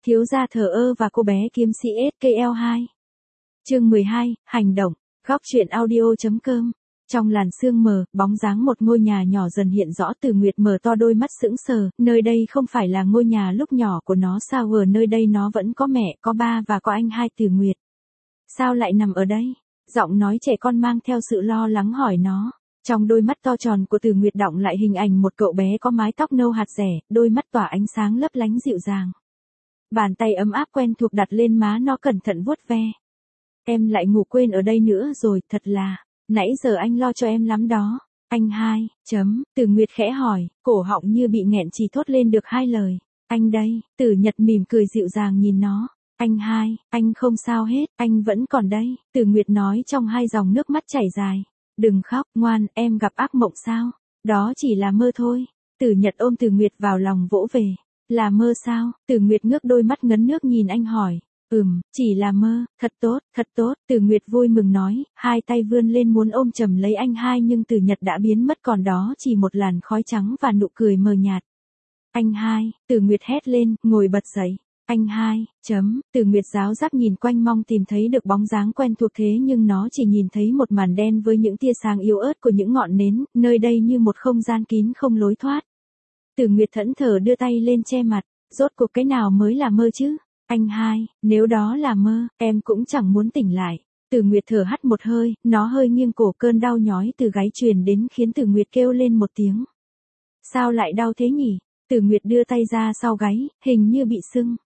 Thiếu gia thờ ơ và cô bé kiếm sĩ SKL2. Chương 12, hành động. Góc truyện audio.com. Trong làn sương mờ, bóng dáng một ngôi nhà nhỏ dần hiện rõ. Từ Nguyệt mở to đôi mắt sững sờ, nơi đây không phải là ngôi nhà lúc nhỏ của nó sao? Ở nơi đây nó vẫn có mẹ, có ba và có anh hai. Từ Nguyệt, sao lại nằm ở đây? Giọng nói trẻ con mang theo sự lo lắng hỏi nó. Trong đôi mắt to tròn của Từ Nguyệt đọng lại hình ảnh một cậu bé có mái tóc nâu hạt rẻ, đôi mắt tỏa ánh sáng lấp lánh dịu dàng. Bàn tay ấm áp quen thuộc đặt lên má nó cẩn thận vuốt ve. Em lại ngủ quên ở đây nữa rồi, thật là, nãy giờ anh lo cho em lắm đó. Anh hai, Từ Nguyệt khẽ hỏi, cổ họng như bị nghẹn chỉ thốt lên được hai lời. Anh đây, Từ Nhật mỉm cười dịu dàng nhìn nó. Anh hai, anh không sao hết, anh vẫn còn đây. Từ Nguyệt nói trong hai dòng nước mắt chảy dài. Đừng khóc, ngoan, em gặp ác mộng sao? Đó chỉ là mơ thôi. Từ Nhật ôm Từ Nguyệt vào lòng vỗ về. Là mơ sao? Từ Nguyệt ngước đôi mắt ngấn nước nhìn anh hỏi. Chỉ là mơ, thật tốt, thật tốt. Từ Nguyệt vui mừng nói, hai tay vươn lên muốn ôm chầm lấy anh hai nhưng Từ Nhật đã biến mất còn đó chỉ một làn khói trắng và nụ cười mờ nhạt. Anh hai, Từ Nguyệt hét lên, ngồi bật dậy. Anh hai, Từ Nguyệt giáo giác nhìn quanh mong tìm thấy được bóng dáng quen thuộc thế nhưng nó chỉ nhìn thấy một màn đen với những tia sáng yếu ớt của những ngọn nến, nơi đây như một không gian kín không lối thoát. Từ Nguyệt thẫn thờ đưa tay lên che mặt, rốt cuộc cái nào mới là mơ chứ? Anh hai, nếu đó là mơ, em cũng chẳng muốn tỉnh lại. Từ Nguyệt thở hắt một hơi, nó hơi nghiêng cổ cơn đau nhói từ gáy truyền đến khiến Từ Nguyệt kêu lên một tiếng. Sao lại đau thế nhỉ? Từ Nguyệt đưa tay ra sau gáy, hình như bị sưng.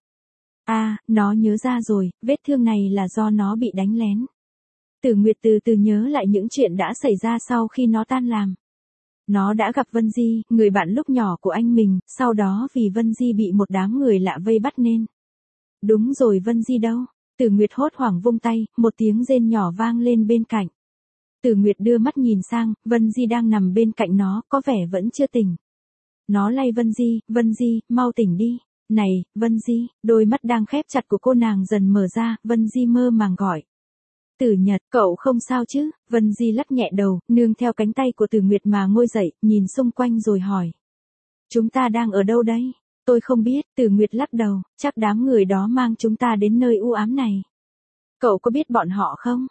Nó nhớ ra rồi, vết thương này là do nó bị đánh lén. Từ Nguyệt từ từ nhớ lại những chuyện đã xảy ra sau khi nó tan làm. Nó đã gặp Vân Di, người bạn lúc nhỏ của anh mình, sau đó vì Vân Di bị một đám người lạ vây bắt nên. Đúng rồi, Vân Di đâu? Từ Nguyệt hốt hoảng vung tay, một tiếng rên nhỏ vang lên bên cạnh. Từ Nguyệt đưa mắt nhìn sang, Vân Di đang nằm bên cạnh nó, có vẻ vẫn chưa tỉnh. Nó lay Vân Di, mau tỉnh đi. Này, Vân Di, đôi mắt đang khép chặt của cô nàng dần mở ra, Vân Di mơ màng gọi. Từ Nhật, cậu không sao chứ? Vân Di lắc nhẹ đầu, nương theo cánh tay của Từ Nguyệt mà ngồi dậy, nhìn xung quanh rồi hỏi. Chúng ta đang ở đâu đây? Tôi không biết, Từ Nguyệt lắc đầu, chắc đám người đó mang chúng ta đến nơi u ám này. Cậu có biết bọn họ không?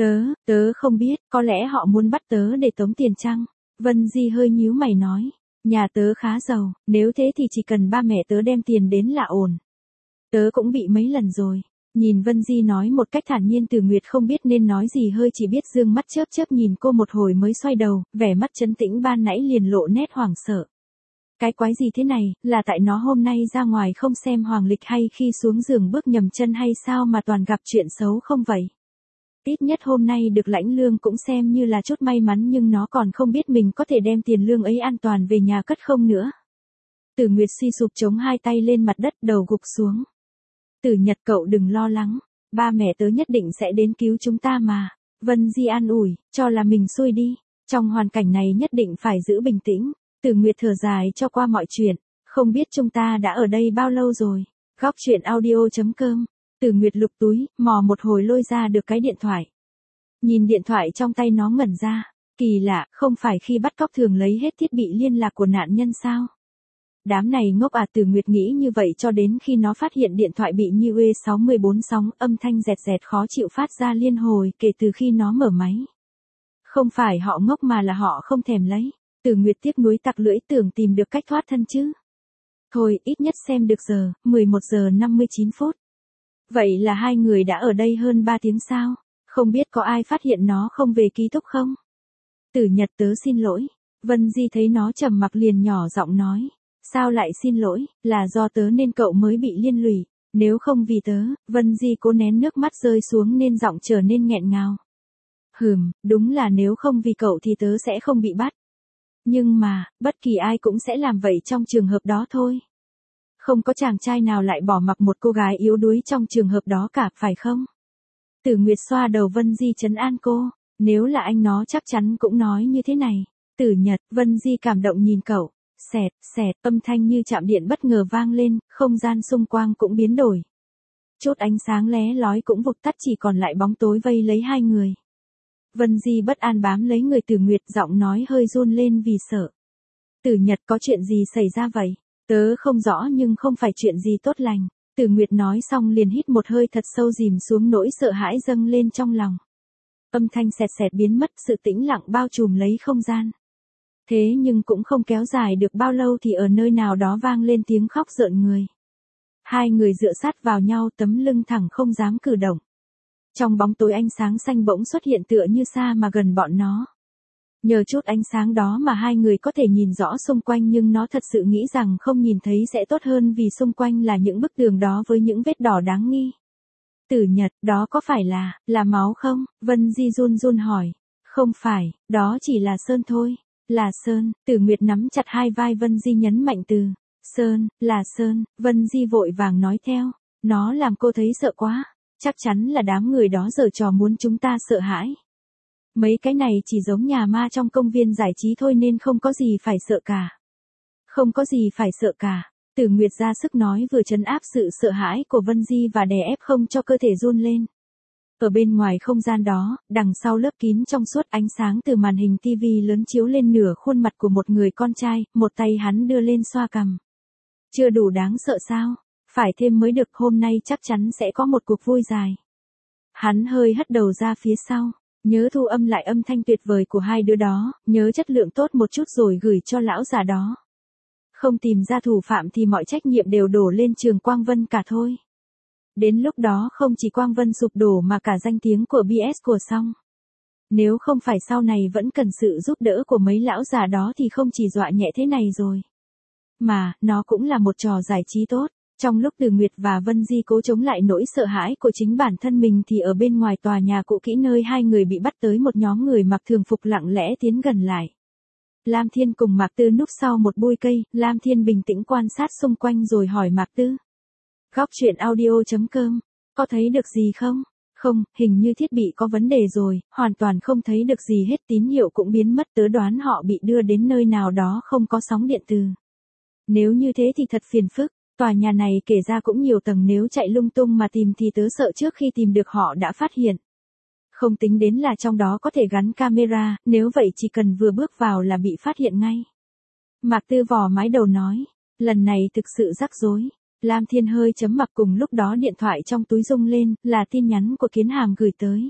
Tớ không biết, có lẽ họ muốn bắt tớ để tống tiền chăng? Vân Di hơi nhíu mày nói. Nhà tớ khá giàu, nếu thế thì chỉ cần ba mẹ tớ đem tiền đến là ổn. Tớ cũng bị mấy lần rồi. Nhìn Vân Di nói một cách thản nhiên, Từ Nguyệt không biết nên nói gì, hơi chỉ biết dương mắt chớp chớp nhìn cô một hồi mới xoay đầu, vẻ mắt trấn tĩnh ban nãy liền lộ nét hoảng sợ. Cái quái gì thế này, là tại nó hôm nay ra ngoài không xem hoàng lịch hay khi xuống giường bước nhầm chân hay sao mà toàn gặp chuyện xấu không vậy? Ít nhất hôm nay được lãnh lương cũng xem như là chút may mắn nhưng nó còn không biết mình có thể đem tiền lương ấy an toàn về nhà cất không nữa. Từ Nguyệt suy sụp chống hai tay lên mặt đất đầu gục xuống. Từ Nhật, cậu đừng lo lắng, ba mẹ tớ nhất định sẽ đến cứu chúng ta mà. Vân Di an ủi, cho là mình xui đi, trong hoàn cảnh này nhất định phải giữ bình tĩnh. Từ Nguyệt thở dài cho qua mọi chuyện, không biết chúng ta đã ở đây bao lâu rồi. Góc truyện audio.com. Từ Nguyệt lục túi, mò một hồi lôi ra được cái điện thoại. Nhìn điện thoại trong tay nó ngẩn ra, kỳ lạ, không phải khi bắt cóc thường lấy hết thiết bị liên lạc của nạn nhân sao? Đám này ngốc à? Từ Nguyệt nghĩ như vậy cho đến khi nó phát hiện điện thoại bị như UE614 sóng, âm thanh rẹt rẹt khó chịu phát ra liên hồi kể từ khi nó mở máy. Không phải họ ngốc mà là họ không thèm lấy. Từ Nguyệt tiếc nuối tặc lưỡi, tưởng tìm được cách thoát thân chứ. Thôi, ít nhất xem được giờ, 11 giờ 59 phút. Vậy là hai người đã ở đây hơn 3 tiếng sao? Không biết có ai phát hiện nó không về ký túc không? Từ Nhật, tớ xin lỗi. Vân Di thấy nó trầm mặc liền nhỏ giọng nói. Sao lại xin lỗi, là do tớ nên cậu mới bị liên lụy. Nếu không vì tớ, Vân Di cố nén nước mắt rơi xuống nên giọng trở nên nghẹn ngào. Đúng là nếu không vì cậu thì tớ sẽ không bị bắt. Nhưng mà, bất kỳ ai cũng sẽ làm vậy trong trường hợp đó thôi. Không có chàng trai nào lại bỏ mặc một cô gái yếu đuối trong trường hợp đó cả, phải không? Từ Nguyệt xoa đầu Vân Di trấn an cô, nếu là anh nó chắc chắn cũng nói như thế này. Từ Nhật, Vân Di cảm động nhìn cậu, xẹt, âm thanh như chạm điện bất ngờ vang lên, không gian xung quanh cũng biến đổi. Chút ánh sáng lé lói cũng vụt tắt, chỉ còn lại bóng tối vây lấy hai người. Vân Di bất an bám lấy người Từ Nguyệt, giọng nói hơi run lên vì sợ. Từ Nhật, có chuyện gì xảy ra vậy? Tớ không rõ nhưng không phải chuyện gì tốt lành. Từ Nguyệt nói xong liền hít một hơi thật sâu dìm xuống nỗi sợ hãi dâng lên trong lòng. Âm thanh xẹt xẹt biến mất, sự tĩnh lặng bao trùm lấy không gian. Thế nhưng cũng không kéo dài được bao lâu thì ở nơi nào đó vang lên tiếng khóc rợn người. Hai người dựa sát vào nhau, tấm lưng thẳng không dám cử động. Trong bóng tối ánh sáng xanh bỗng xuất hiện tựa như xa mà gần bọn nó. Nhờ chút ánh sáng đó mà hai người có thể nhìn rõ xung quanh, nhưng nó thật sự nghĩ rằng không nhìn thấy sẽ tốt hơn vì xung quanh là những bức tường đó với những vết đỏ đáng nghi. Tử Nhật, đó có phải là máu không? Vân Di run run hỏi. Không phải, đó chỉ là sơn thôi. Là sơn. Tử Nguyệt nắm chặt hai vai Vân Di nhấn mạnh từ. Sơn, là sơn. Vân Di vội vàng nói theo. Nó làm cô thấy sợ quá. Chắc chắn là đám người đó giở trò muốn chúng ta sợ hãi. Mấy cái này chỉ giống nhà ma trong công viên giải trí thôi nên không có gì phải sợ cả. Không có gì phải sợ cả. Tử Nguyệt ra sức nói, vừa trấn áp sự sợ hãi của Vân Di và đè ép không cho cơ thể run lên. Ở bên ngoài không gian đó, đằng sau lớp kín trong suốt, ánh sáng từ màn hình TV lớn chiếu lên nửa khuôn mặt của một người con trai, một tay hắn đưa lên xoa cằm. Chưa đủ đáng sợ sao? Phải thêm mới được, hôm nay chắc chắn sẽ có một cuộc vui dài. Hắn hơi hất đầu ra phía sau, nhớ thu âm lại âm thanh tuyệt vời của hai đứa đó, nhớ chất lượng tốt một chút rồi gửi cho lão già đó. Không tìm ra thủ phạm thì mọi trách nhiệm đều đổ lên Trường Quang Vân cả thôi. Đến lúc đó không chỉ Quang Vân sụp đổ mà cả danh tiếng của BS của xong. Nếu không phải sau này vẫn cần sự giúp đỡ của mấy lão già đó thì không chỉ dọa nhẹ thế này rồi. Mà, nó cũng là một trò giải trí tốt. Trong lúc Từ Nguyệt và Vân Di cố chống lại nỗi sợ hãi của chính bản thân mình thì ở bên ngoài tòa nhà cũ kỹ nơi hai người bị bắt tới, một nhóm người mặc thường phục lặng lẽ tiến gần lại. Lam Thiên cùng Mạc Tư núp sau một bụi cây, Lam Thiên bình tĩnh quan sát xung quanh rồi hỏi Mạc Tư. Góc truyện audio.com, có thấy được gì không? Không, hình như thiết bị có vấn đề rồi, hoàn toàn không thấy được gì hết, tín hiệu cũng biến mất, tớ đoán họ bị đưa đến nơi nào đó không có sóng điện từ. Nếu như thế thì thật phiền phức, tòa nhà này kể ra cũng nhiều tầng, nếu chạy lung tung mà tìm thì tớ sợ trước khi tìm được họ đã phát hiện. Không tính đến là trong đó có thể gắn camera, nếu vậy chỉ cần vừa bước vào là bị phát hiện ngay. Mạc Tư vò mái đầu nói, lần này thực sự rắc rối. Lam Thiên hơi chấm mặc, cùng lúc đó điện thoại trong túi rung lên, là tin nhắn của Kiến Hàm gửi tới.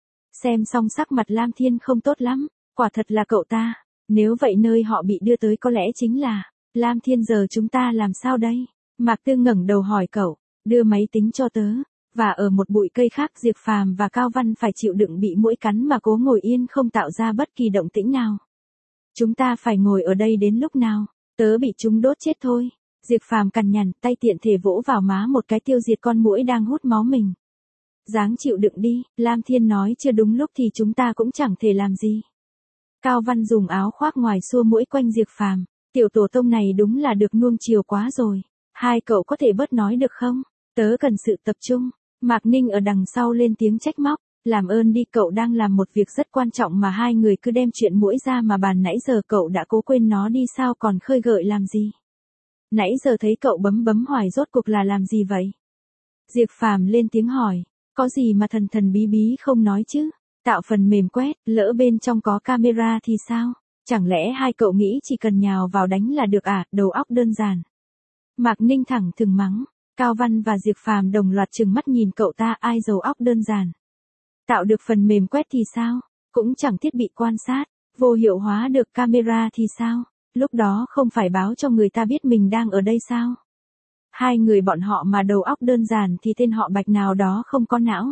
Xem xong sắc mặt Lam Thiên không tốt lắm, quả thật là cậu ta, nếu vậy nơi họ bị đưa tới có lẽ chính là, Lam Thiên giờ chúng ta làm sao đây? Mạc Tư ngẩng đầu hỏi cậu, đưa máy tính cho tớ. Và ở một bụi cây khác, Diệp Phàm và Cao Văn phải chịu đựng bị muỗi cắn mà cố ngồi yên không tạo ra bất kỳ động tĩnh nào. Chúng ta phải ngồi ở đây đến lúc nào? Tớ bị chúng đốt chết thôi. Diệp Phàm cằn nhằn, tay tiện thể vỗ vào má một cái tiêu diệt con muỗi đang hút máu mình. Dáng chịu đựng đi, Lam Thiên nói, chưa đúng lúc thì chúng ta cũng chẳng thể làm gì. Cao Văn dùng áo khoác ngoài xua muỗi quanh Diệp Phàm. Tiểu tổ tông này đúng là được nuông chiều quá rồi. Hai cậu có thể bớt nói được không? Tớ cần sự tập trung. Mạc Ninh ở đằng sau lên tiếng trách móc. Làm ơn đi, cậu đang làm một việc rất quan trọng mà hai người cứ đem chuyện muỗi ra mà bàn, nãy giờ cậu đã cố quên nó đi sao còn khơi gợi làm gì? Nãy giờ thấy cậu bấm bấm hoài, rốt cuộc là làm gì vậy? Diệp Phàm lên tiếng hỏi, có gì mà thần thần bí bí không nói chứ? Tạo phần mềm quét, lỡ bên trong có camera thì sao? Chẳng lẽ hai cậu nghĩ chỉ cần nhào vào đánh là được à, đầu óc đơn giản. Mạc Ninh thẳng thừng mắng, Cao Văn và Diệp Phàm đồng loạt trừng mắt nhìn cậu ta, ai đầu óc đơn giản. Tạo được phần mềm quét thì sao? Cũng chẳng thiết bị quan sát, vô hiệu hóa được camera thì sao? Lúc đó không phải báo cho người ta biết mình đang ở đây sao? Hai người bọn họ mà đầu óc đơn giản thì tên họ Bạch nào đó không có não.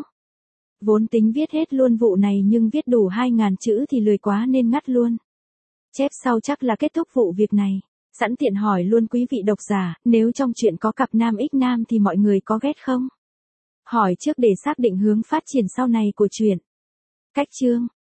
Vốn tính viết hết luôn vụ này nhưng viết đủ 2.000 chữ thì lười quá nên ngắt luôn. Chép sau chắc là kết thúc vụ việc này. Sẵn tiện hỏi luôn quý vị độc giả, nếu trong chuyện có cặp nam ích nam thì mọi người có ghét không? Hỏi trước để xác định hướng phát triển sau này của chuyện. Cách chương